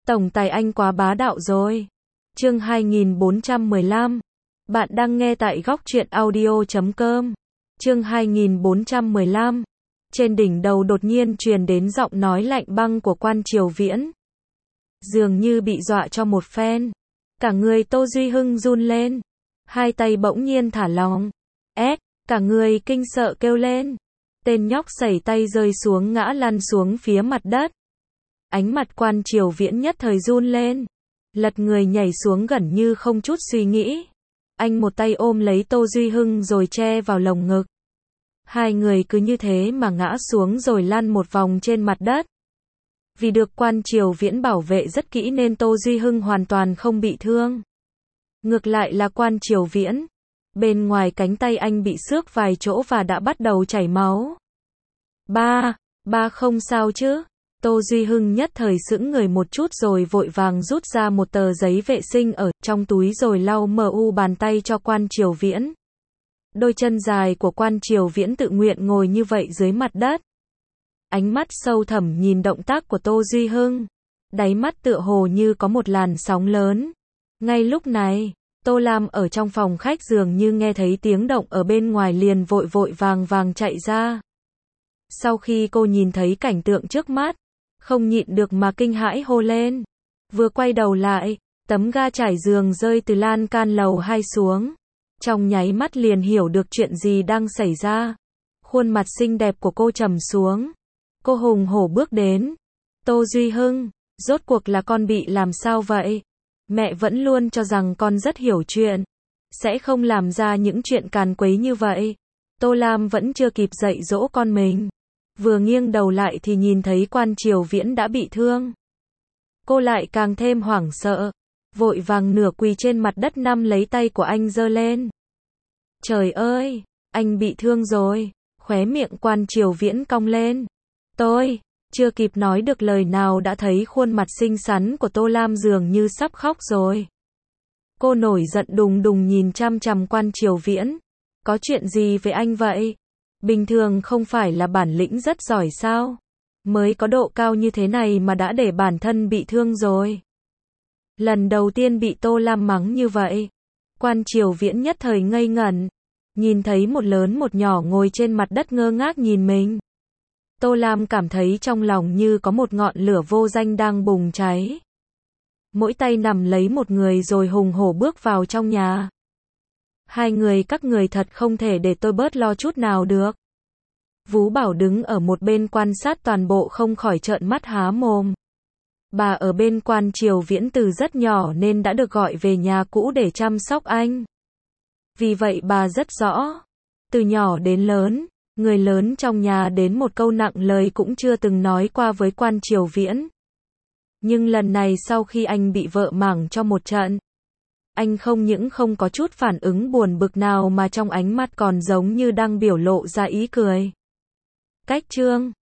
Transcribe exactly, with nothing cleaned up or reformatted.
Tổng tài anh quá bá đạo rồi. Chương hai nghìn bốn trăm mười lăm. Bạn đang nghe tại góc truyện audio chấm com. Chương hai nghìn bốn trăm mười lăm. Trên đỉnh đầu đột nhiên truyền đến giọng nói lạnh băng của Quan Triều Viễn. Dường như bị dọa cho một phen. Cả người Tô Duy Hưng run lên. Hai tay bỗng nhiên thả lỏng. Ét, cả người kinh sợ kêu lên. Tên nhóc sẩy tay rơi xuống ngã lăn xuống phía mặt đất. Ánh mặt Quan Triều Viễn nhất thời run lên. Lật người nhảy xuống gần như không chút suy nghĩ. Anh một tay ôm lấy Tô Duy Hưng rồi che vào lồng ngực. Hai người cứ như thế mà ngã xuống rồi lăn một vòng trên mặt đất. Vì được Quan Triều Viễn bảo vệ rất kỹ nên Tô Duy Hưng hoàn toàn không bị thương. Ngược lại là Quan Triều Viễn. Bên ngoài cánh tay anh bị xước vài chỗ và đã bắt đầu chảy máu. Ba, ba không sao chứ? Tô Duy Hưng nhất thời sững người một chút rồi vội vàng rút ra một tờ giấy vệ sinh ở trong túi rồi lau mu bàn tay cho Quan Triều Viễn. Đôi chân dài của Quan Triều Viễn tự nguyện ngồi như vậy dưới mặt đất. Ánh mắt sâu thẳm nhìn động tác của Tô Duy Hưng. Đáy mắt tựa hồ như có một làn sóng lớn. Ngay lúc này, Tô Lam ở trong phòng khách dường như nghe thấy tiếng động ở bên ngoài liền vội vội vàng vàng chạy ra. Sau khi cô nhìn thấy cảnh tượng trước mắt, không nhịn được mà kinh hãi hô lên. Vừa quay đầu lại, tấm ga trải giường rơi từ lan can lầu hai xuống. Trong nháy mắt liền hiểu được chuyện gì đang xảy ra. Khuôn mặt xinh đẹp của cô trầm xuống. Cô hùng hổ bước đến. Tô Duy Hưng, rốt cuộc là con bị làm sao vậy? Mẹ vẫn luôn cho rằng con rất hiểu chuyện. Sẽ không làm ra những chuyện càn quấy như vậy. Tô Lam vẫn chưa kịp dạy dỗ con mình. Vừa nghiêng đầu lại thì nhìn thấy Quan Triều Viễn đã bị thương. Cô lại càng thêm hoảng sợ. Vội vàng nửa quỳ trên mặt đất nắm lấy tay của anh giơ lên. Trời ơi, anh bị thương rồi. Khóe miệng Quan Triều Viễn cong lên. Tôi, chưa kịp nói được lời nào đã thấy khuôn mặt xinh xắn của Tô Lam dường như sắp khóc rồi. Cô nổi giận đùng đùng nhìn chăm chăm Quan Triều Viễn. Có chuyện gì với anh vậy? Bình thường không phải là bản lĩnh rất giỏi sao? Mới có độ cao như thế này mà đã để bản thân bị thương rồi. Lần đầu tiên bị Tô Lam mắng như vậy. Quan Triều Viễn nhất thời ngây ngẩn. Nhìn thấy một lớn một nhỏ ngồi trên mặt đất ngơ ngác nhìn mình. Tô Lam cảm thấy trong lòng như có một ngọn lửa vô danh đang bùng cháy. Mỗi tay nắm lấy một người rồi hùng hổ bước vào trong nhà. Hai người các người thật không thể để tôi bớt lo chút nào được. Vú Bảo đứng ở một bên quan sát toàn bộ không khỏi trợn mắt há mồm. Bà ở bên Quan Triều Viễn từ rất nhỏ nên đã được gọi về nhà cũ để chăm sóc anh. Vì vậy bà rất rõ. Từ nhỏ đến lớn, người lớn trong nhà đến một câu nặng lời cũng chưa từng nói qua với Quan Triều Viễn. Nhưng lần này sau khi anh bị vợ mắng cho một trận, anh không những không có chút phản ứng buồn bực nào mà trong ánh mắt còn giống như đang biểu lộ ra ý cười. Cách chương